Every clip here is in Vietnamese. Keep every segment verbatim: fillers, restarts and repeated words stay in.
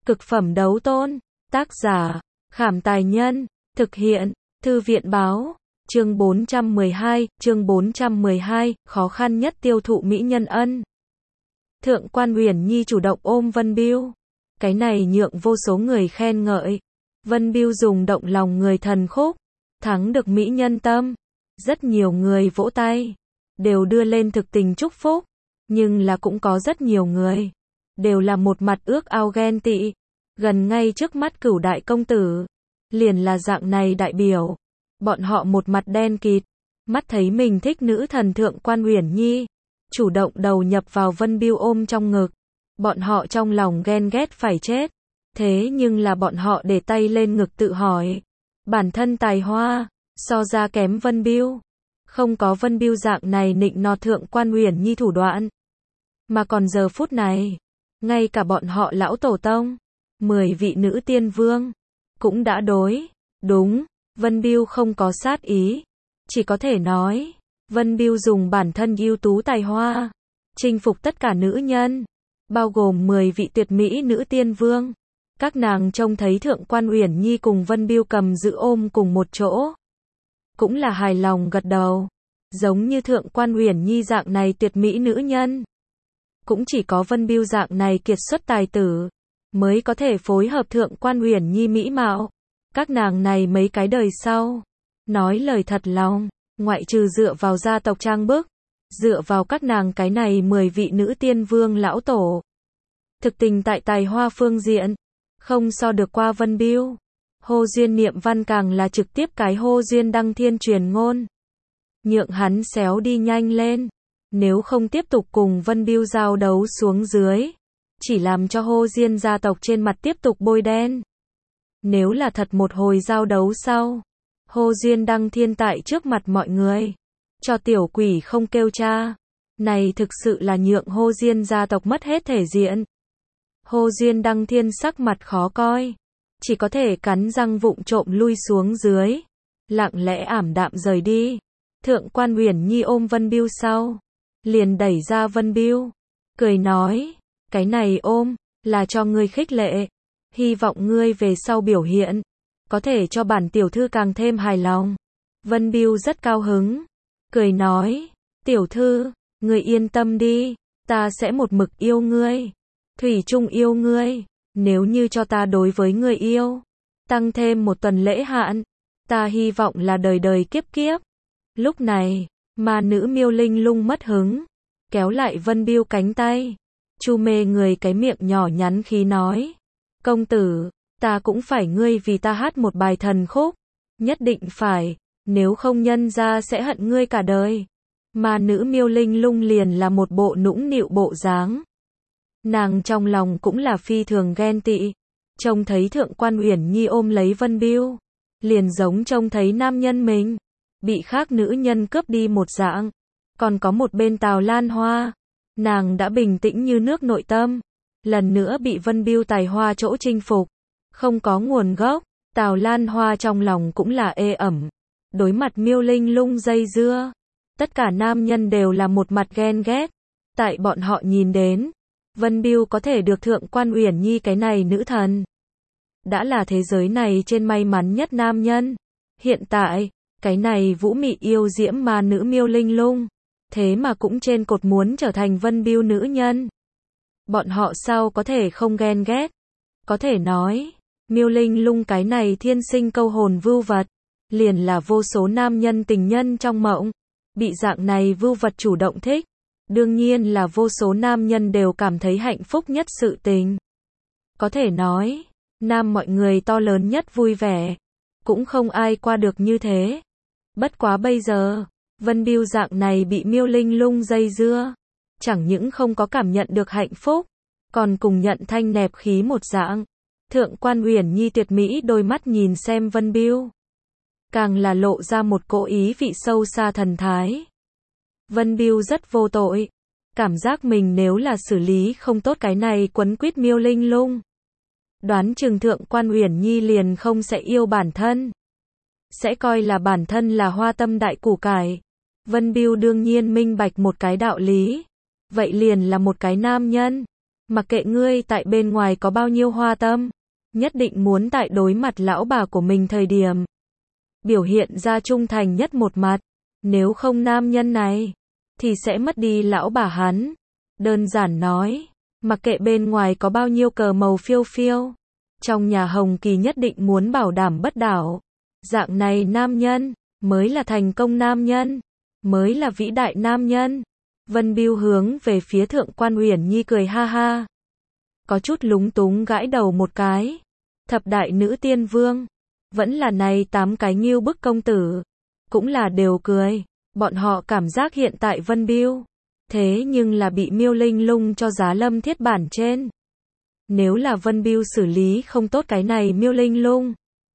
Cực phẩm đấu tôn. Tác giả, Khảm Tài Nhân. Thực hiện, Thư viện Báo. Chương bốn trăm mười hai, chương bốn trăm mười hai, khó khăn nhất tiêu thụ mỹ nhân ân. Thượng quan Uyển Nhi chủ động ôm Vân Bưu. Cái này nhượng vô số người khen ngợi. Vân Bưu dùng động lòng người thần khúc, thắng được mỹ nhân tâm. Rất nhiều người vỗ tay, đều đưa lên thực tình chúc phúc. Nhưng là cũng có rất nhiều người, đều là một mặt ước ao ghen tị. Gần ngay trước mắt Cửu đại công tử, liền là dạng này đại biểu. Bọn họ một mặt đen kịt, mắt thấy mình thích nữ thần Thượng quan Uyển Nhi, chủ động đầu nhập vào Vân Bưu ôm trong ngực. Bọn họ trong lòng ghen ghét phải chết. Thế nhưng là bọn họ để tay lên ngực tự hỏi, bản thân tài hoa, so ra kém Vân Bưu. Không có Vân Bưu dạng này nịnh nọt Thượng quan Uyển Nhi thủ đoạn. Mà còn giờ phút này, ngay cả bọn họ lão tổ tông, mười vị nữ tiên vương, cũng đã đối, đúng, Vân Bưu không có sát ý. Chỉ có thể nói, Vân Bưu dùng bản thân ưu tú tài hoa, chinh phục tất cả nữ nhân, bao gồm mười vị tuyệt mỹ nữ tiên vương. Các nàng trông thấy Thượng quan Uyển Nhi cùng Vân Bưu cầm giữ ôm cùng một chỗ, cũng là hài lòng gật đầu. Giống như Thượng quan Uyển Nhi dạng này tuyệt mỹ nữ nhân, cũng chỉ có Vân Bưu dạng này kiệt xuất tài tử, mới có thể phối hợp Thượng quan Uyển Nhi mỹ mạo. Các nàng này mấy cái đời sau, nói lời thật lòng, ngoại trừ dựa vào gia tộc trang bức, dựa vào các nàng cái này mười vị nữ tiên vương lão tổ, thực tình tại tài hoa phương diện, không so được qua Vân Bưu. Hô duyên niệm văn càng là trực tiếp cái hô duyên đăng thiên truyền ngôn, nhượng hắn xéo đi nhanh lên. Nếu không tiếp tục cùng Vân Bưu giao đấu xuống dưới, chỉ làm cho hô diên gia tộc trên mặt tiếp tục bôi đen. Nếu là thật một hồi giao đấu sau, hô duyên đăng thiên tại trước mặt mọi người, cho tiểu quỷ không kêu cha, này thực sự là nhượng hô diên gia tộc mất hết thể diện. Hô duyên đăng thiên sắc mặt khó coi, chỉ có thể cắn răng vụng trộm lui xuống dưới, lặng lẽ ảm đạm rời đi. Thượng quan Uyển Nhi ôm Vân Bưu sau, liền đẩy ra Vân Bưu, cười nói, cái này ôm, là cho ngươi khích lệ, hy vọng ngươi về sau biểu hiện, có thể cho bản tiểu thư càng thêm hài lòng. Vân Bưu rất cao hứng, cười nói, tiểu thư, ngươi yên tâm đi, ta sẽ một mực yêu ngươi, thủy chung yêu ngươi, nếu như cho ta đối với ngươi yêu, tăng thêm một tuần lễ hạn, ta hy vọng là đời đời kiếp kiếp. Lúc này, ma nữ Miêu Linh Lung mất hứng, kéo lại Vân Bưu cánh tay, chu mê người cái miệng nhỏ nhắn khí nói, công tử, ta cũng phải ngươi vì ta hát một bài thần khúc, nhất định phải, nếu không nhân gia sẽ hận ngươi cả đời. Ma nữ Miêu Linh Lung liền là một bộ nũng nịu bộ dáng. Nàng trong lòng cũng là phi thường ghen tị, trông thấy Thượng quan Uyển Nhi ôm lấy Vân Bưu, liền giống trông thấy nam nhân mình bị khác nữ nhân cướp đi một dạng. Còn có một bên Tào Lan Hoa, nàng đã bình tĩnh như nước nội tâm, lần nữa bị Vân Bưu tài hoa chỗ chinh phục, không có nguồn gốc. Tào Lan Hoa trong lòng cũng là ê ẩm, đối mặt Miêu Linh Lung dây dưa, tất cả nam nhân đều là một mặt ghen ghét. Tại bọn họ nhìn đến, Vân Bưu có thể được Thượng quan Uyển Nhi cái này nữ thần, đã là thế giới này trên may mắn nhất nam nhân. Hiện tại, cái này vũ mị yêu diễm ma nữ Miêu Linh Lung, thế mà cũng trên cột muốn trở thành Vân Bưu nữ nhân. Bọn họ sao có thể không ghen ghét? Có thể nói, Miêu Linh Lung cái này thiên sinh câu hồn vưu vật, liền là vô số nam nhân tình nhân trong mộng, bị dạng này vưu vật chủ động thích, đương nhiên là vô số nam nhân đều cảm thấy hạnh phúc nhất sự tình. Có thể nói, nam mọi người to lớn nhất vui vẻ, cũng không ai qua được như thế. Bất quá bây giờ, Vân Bưu dạng này bị Miêu Linh Lung dây dưa, chẳng những không có cảm nhận được hạnh phúc, còn cùng nhận thanh nẹp khí một dạng. Thượng quan Uyển Nhi tuyệt mỹ đôi mắt nhìn xem Vân Bưu, càng là lộ ra một cỗ ý vị sâu xa thần thái. Vân Bưu rất vô tội, cảm giác mình nếu là xử lý không tốt cái này quấn quýt Miêu Linh Lung, đoán chừng Thượng quan Uyển Nhi liền không sẽ yêu bản thân, sẽ coi là bản thân là hoa tâm đại củ cải. Vân Bưu đương nhiên minh bạch một cái đạo lý, vậy liền là một cái nam nhân, Mặc kệ ngươi tại bên ngoài có bao nhiêu hoa tâm, nhất định muốn tại đối mặt lão bà của mình thời điểm, biểu hiện ra trung thành nhất một mặt, nếu không nam nhân này, thì sẽ mất đi lão bà hắn. Đơn giản nói, mặc kệ bên ngoài có bao nhiêu cờ màu phiêu phiêu, trong nhà Hồng Kỳ nhất định muốn bảo đảm bất đảo. Dạng này nam nhân, mới là thành công nam nhân, mới là vĩ đại nam nhân. Vân Bưu hướng về phía Thượng Quan Uyển Nhi cười ha ha. Có chút lúng túng gãi đầu một cái. Thập đại nữ tiên vương, vẫn là này tám cái ngưu bức công tử, cũng là đều cười. Bọn họ cảm giác hiện tại Vân Bưu, thế nhưng là bị Miêu Linh Lung cho giá lâm thiết bản trên. Nếu là Vân Bưu xử lý không tốt cái này Miêu Linh Lung,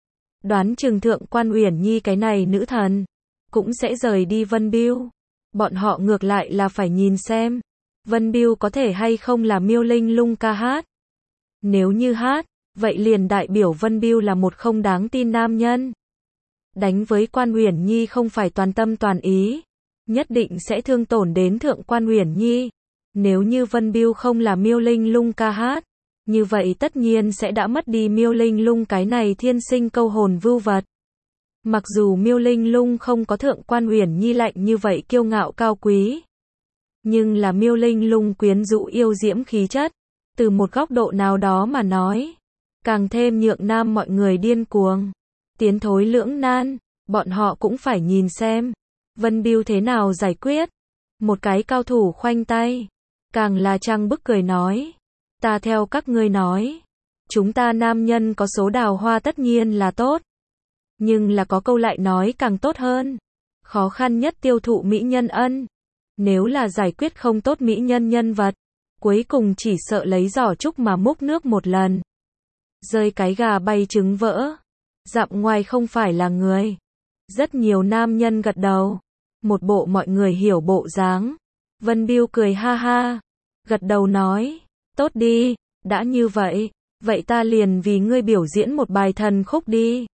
đoán chừng Thượng Quan Uyển Nhi cái này nữ thần, cũng sẽ rời đi Vân Bưu. Bọn họ ngược lại là phải nhìn xem, Vân Bưu có thể hay không là Miêu Linh Lung ca hát. Nếu như hát, vậy liền đại biểu Vân Bưu là một không đáng tin nam nhân. Đánh với Quan Uyển Nhi không phải toàn tâm toàn ý, nhất định sẽ thương tổn đến Thượng Quan Uyển Nhi. Nếu như Vân Bưu không là Miêu Linh Lung ca hát, như vậy tất nhiên sẽ đã mất đi Miêu Linh Lung cái này thiên sinh câu hồn vưu vật. Mặc dù Miêu Linh Lung không có Thượng Quan Uyển Nhi lạnh như vậy kiêu ngạo cao quý, nhưng là Miêu Linh Lung quyến rũ yêu diễm khí chất, từ một góc độ nào đó mà nói, càng thêm nhượng nam mọi người điên cuồng, tiến thối lưỡng nan. Bọn họ cũng phải nhìn xem Vân Bưu thế nào giải quyết. Một cái cao thủ khoanh tay, càng là trăng bức cười nói, ta theo các ngươi nói, chúng ta nam nhân có số đào hoa tất nhiên là tốt, nhưng là có câu lại nói càng tốt hơn. Khó khăn nhất tiêu thụ mỹ nhân ân. Nếu là giải quyết không tốt mỹ nhân nhân vật, cuối cùng chỉ sợ lấy giỏ trúc mà múc nước một lần. Rơi cái gà bay trứng vỡ. Dặm ngoài không phải là người. Rất nhiều nam nhân gật đầu. Một bộ mọi người hiểu bộ dáng. Vân Bưu cười ha ha. Gật đầu nói, tốt đi, đã như vậy, vậy ta liền vì ngươi biểu diễn một bài thần khúc đi.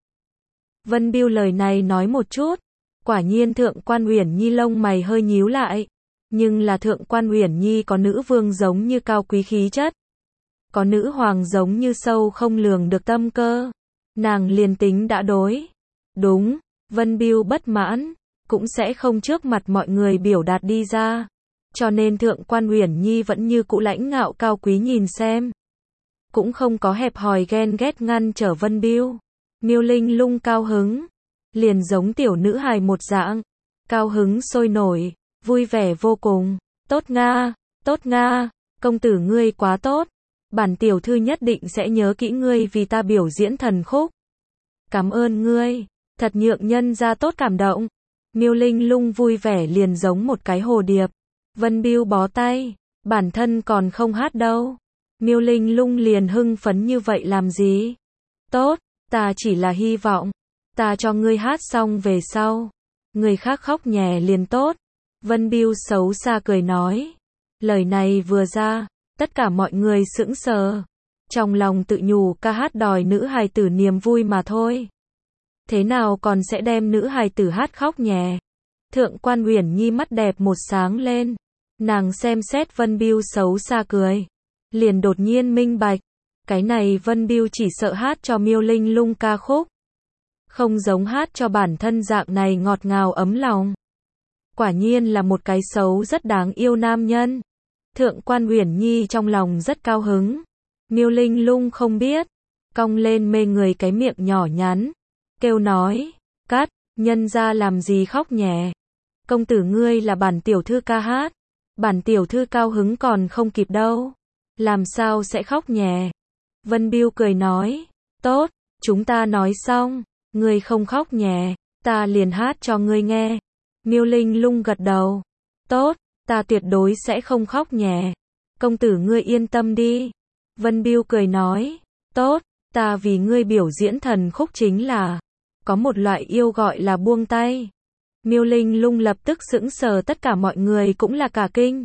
Vân Bưu lời này nói một chút, quả nhiên Thượng Quan Uyển Nhi lông mày hơi nhíu lại, nhưng là Thượng Quan Uyển Nhi có nữ vương giống như cao quý khí chất, có nữ hoàng giống như sâu không lường được tâm cơ, nàng liền tính đã đối. Đúng, Vân Bưu bất mãn, cũng sẽ không trước mặt mọi người biểu đạt đi ra, cho nên Thượng Quan Uyển Nhi vẫn như cũ lãnh ngạo cao quý nhìn xem, cũng không có hẹp hòi ghen ghét ngăn trở Vân Bưu. Miêu Linh Lung cao hứng, liền giống tiểu nữ hài một dạng, cao hứng sôi nổi, vui vẻ vô cùng. Tốt nga, tốt nga, công tử ngươi quá tốt, bản tiểu thư nhất định sẽ nhớ kỹ ngươi vì ta biểu diễn thần khúc. Cảm ơn ngươi, thật nhượng nhân ra tốt cảm động. Miêu Linh Lung vui vẻ liền giống một cái hồ điệp. Vân Bưu bó tay, bản thân còn không hát đâu. Miêu Linh Lung liền hưng phấn như vậy làm gì? Tốt, ta chỉ là hy vọng, ta cho ngươi hát xong về sau, người khác khóc nhè liền tốt. Vân Bưu xấu xa cười nói. Lời này vừa ra, tất cả mọi người sững sờ, trong lòng tự nhủ ca hát đòi nữ hài tử niềm vui mà thôi. Thế nào còn sẽ đem nữ hài tử hát khóc nhè? Thượng Quan Uyển Nhi mắt đẹp một sáng lên, nàng xem xét Vân Bưu xấu xa cười, liền đột nhiên minh bạch, cái này Vân Bưu chỉ sợ hát cho Miêu Linh Lung ca khúc, không giống hát cho bản thân dạng này ngọt ngào ấm lòng. Quả nhiên là một cái xấu rất đáng yêu nam nhân. Thượng Quan Uyển Nhi trong lòng rất cao hứng. Miêu Linh Lung không biết, cong lên mê người cái miệng nhỏ nhắn, kêu nói, cắt, nhân ra làm gì khóc nhè. Công tử ngươi là bản tiểu thư ca hát, bản tiểu thư cao hứng còn không kịp đâu, làm sao sẽ khóc nhè. Vân Bưu cười nói, tốt, chúng ta nói xong, ngươi không khóc nhè, ta liền hát cho ngươi nghe. Miêu Linh Lung gật đầu, tốt, ta tuyệt đối sẽ không khóc nhè. Công tử ngươi yên tâm đi. Vân Bưu cười nói, tốt, ta vì ngươi biểu diễn thần khúc chính là, có một loại yêu gọi là buông tay. Miêu Linh Lung lập tức sững sờ, tất cả mọi người cũng là cả kinh.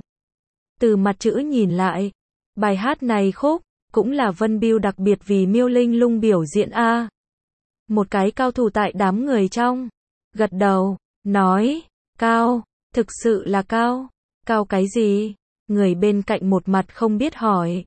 Từ mặt chữ nhìn lại, bài hát này khúc, cũng là Vân Bưu đặc biệt vì Miêu Linh Lung biểu diễn a. Một cái cao thủ tại đám người trong, gật đầu, nói, cao, thực sự là cao. Cao cái gì? Người bên cạnh một mặt không biết hỏi.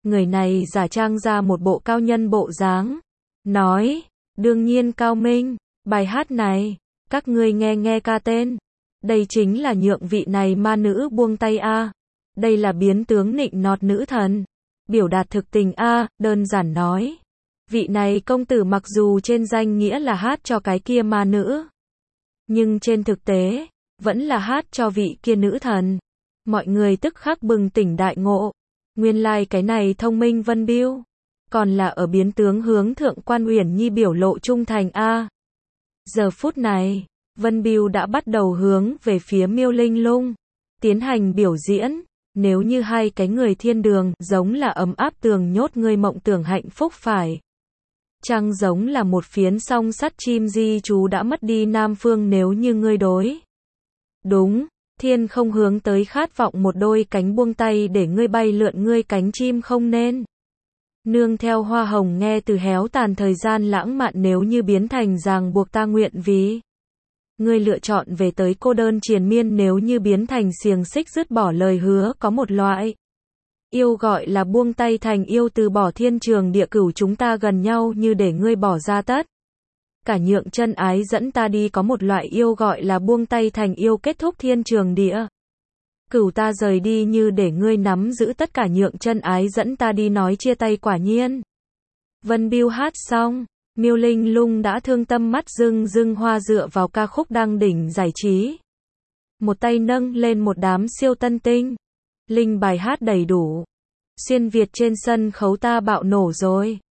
Người này giả trang ra một bộ cao nhân bộ dáng, nói, đương nhiên cao minh, bài hát này, các ngươi nghe nghe ca tên. Đây chính là nhượng vị này ma nữ buông tay a. Đây là biến tướng nịnh nọt nữ thần, biểu đạt thực tình a, đơn giản nói. Vị này công tử mặc dù trên danh nghĩa là hát cho cái kia ma nữ, nhưng trên thực tế, vẫn là hát cho vị kia nữ thần. Mọi người tức khắc bừng tỉnh đại ngộ. Nguyên lai like cái này thông minh Vân Biêu, còn là ở biến tướng hướng thượng quan Uyển Nhi biểu lộ trung thành a. Giờ phút này, Vân Biêu đã bắt đầu hướng về phía Miêu Linh Lung, tiến hành biểu diễn. Nếu như hai cái người thiên đường, giống là ấm áp tường nhốt ngươi mộng tưởng hạnh phúc phải. Chăng giống là một phiến song sắt chim di chú đã mất đi Nam Phương nếu như ngươi đối. Đúng, thiên không hướng tới khát vọng một đôi cánh buông tay để ngươi bay lượn ngươi cánh chim không nên. Nương theo hoa hồng nghe từ héo tàn thời gian lãng mạn nếu như biến thành ràng buộc ta nguyện vì. Ngươi lựa chọn về tới cô đơn triền miên nếu như biến thành xiềng xích dứt bỏ lời hứa có một loại. Yêu gọi là buông tay thành yêu từ bỏ thiên trường địa cửu chúng ta gần nhau như để ngươi bỏ ra tất. Cả nhượng chân ái dẫn ta đi có một loại yêu gọi là buông tay thành yêu kết thúc thiên trường địa. Cửu ta rời đi như để ngươi nắm giữ tất cả nhượng chân ái dẫn ta đi nói chia tay quả nhiên. Vân Biêu hát xong, Miêu Linh Lung đã thương tâm mắt rưng rưng hoa dựa vào ca khúc đang đỉnh giải trí. Một tay nâng lên một đám siêu tân tinh. Linh bài hát đầy đủ. Xuyên Việt trên sân khấu ta bạo nổ rồi.